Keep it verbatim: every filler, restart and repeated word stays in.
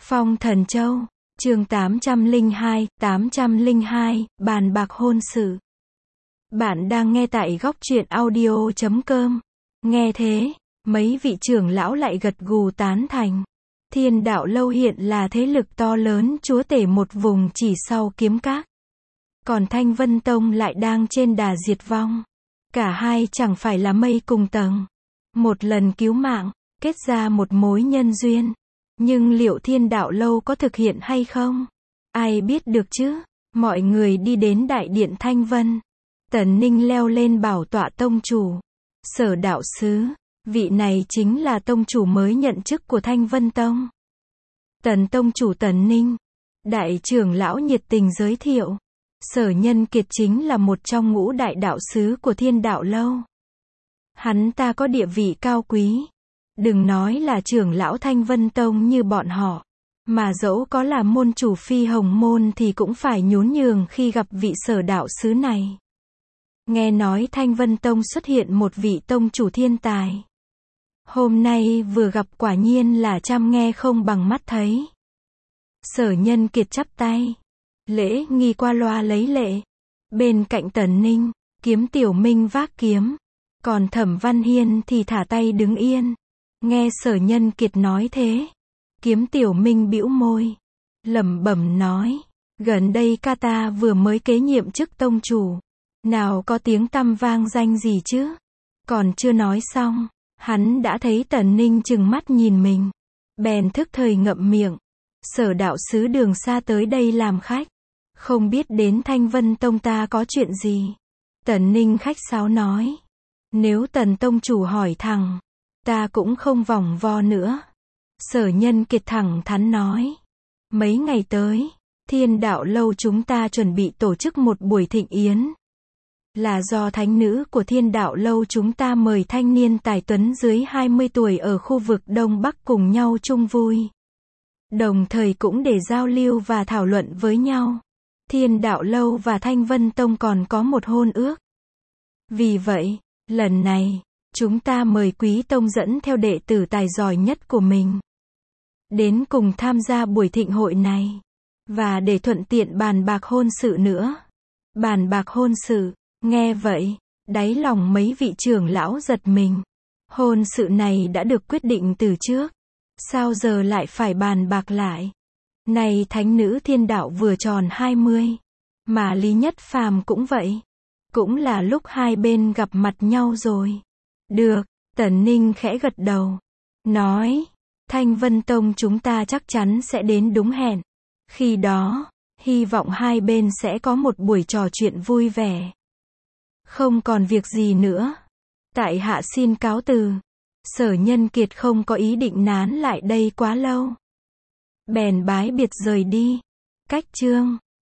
Phong Thần Châu, chương tám trăm lẻ hai, tám trăm lẻ hai, bàn bạc hôn sự. Bạn đang nghe tại góc truyện audio chấm com. Nghe thế, mấy vị trưởng lão lại gật gù tán thành. Thiên Đạo Lâu hiện là thế lực to lớn chúa tể một vùng chỉ sau Kiếm Các. Còn Thanh Vân Tông lại đang trên đà diệt vong. Cả hai chẳng phải là mây cùng tầng. Một lần cứu mạng, kết ra một mối nhân duyên. Nhưng liệu Thiên Đạo Lâu có thực hiện hay không? Ai biết được chứ? Mọi người đi đến đại điện Thanh Vân. Tần Ninh leo lên bảo tọa tông chủ. Sở đạo sứ, vị này chính là tông chủ mới nhận chức của Thanh Vân Tông. Tần tông chủ Tần Ninh. Đại trưởng lão nhiệt tình giới thiệu. Sở Nhân Kiệt chính là một trong ngũ đại đạo sứ của Thiên Đạo Lâu. Hắn ta có địa vị cao quý. Đừng nói là trưởng lão Thanh Vân Tông như bọn họ, mà dẫu có là môn chủ Phi Hồng Môn thì cũng phải nhún nhường khi gặp vị sở đạo sứ này. Nghe nói Thanh Vân Tông xuất hiện một vị tông chủ thiên tài. Hôm nay vừa gặp quả nhiên là trăm nghe không bằng mắt thấy. Sở Nhân Kiệt chắp tay. Lễ nghi qua loa lấy lệ. Bên cạnh Tần Ninh, Kiếm Tiểu Minh vác kiếm. Còn Thẩm Văn Hiên thì thả tay đứng yên. Nghe Sở Nhân Kiệt nói thế, Kiếm Tiểu Minh bĩu môi, lẩm bẩm nói, gần đây ca ta vừa mới kế nhiệm chức tông chủ, nào có tiếng tăm vang danh gì chứ? Còn chưa nói xong, hắn đã thấy Tần Ninh trừng mắt nhìn mình, bèn thức thời ngậm miệng. Sở đạo sứ đường xa tới đây làm khách, không biết đến Thanh Vân Tông ta có chuyện gì? Tần Ninh khách sáo nói, nếu Tần tông chủ hỏi thẳng, ta cũng không vòng vo nữa. Sở Nhân Kiệt thẳng thắn nói. Mấy ngày tới, Thiên Đạo Lâu chúng ta chuẩn bị tổ chức một buổi thịnh yến. Là do thánh nữ của Thiên Đạo Lâu chúng ta mời thanh niên tài tuấn dưới hai mươi tuổi ở khu vực Đông Bắc cùng nhau chung vui. Đồng thời cũng để giao lưu và thảo luận với nhau. Thiên Đạo Lâu và Thanh Vân Tông còn có một hôn ước. Vì vậy, lần này, chúng ta mời Quý Tông dẫn theo đệ tử tài giỏi nhất của mình đến cùng tham gia buổi thịnh hội này, và để thuận tiện bàn bạc hôn sự nữa. Bàn bạc hôn sự, nghe vậy, đáy lòng mấy vị trưởng lão giật mình. Hôn sự này đã được quyết định từ trước, sao giờ lại phải bàn bạc lại? Này thánh nữ Thiên Đạo vừa tròn hai mươi, mà Lý Nhất Phàm cũng vậy. Cũng là lúc hai bên gặp mặt nhau rồi. Được, Tần Ninh khẽ gật đầu. Nói, Thanh Vân Tông chúng ta chắc chắn sẽ đến đúng hẹn. Khi đó, hy vọng hai bên sẽ có một buổi trò chuyện vui vẻ. Không còn việc gì nữa. Tại hạ xin cáo từ. Sở Nhân Kiệt không có ý định nán lại đây quá lâu. Bèn bái biệt rời đi. Cách chương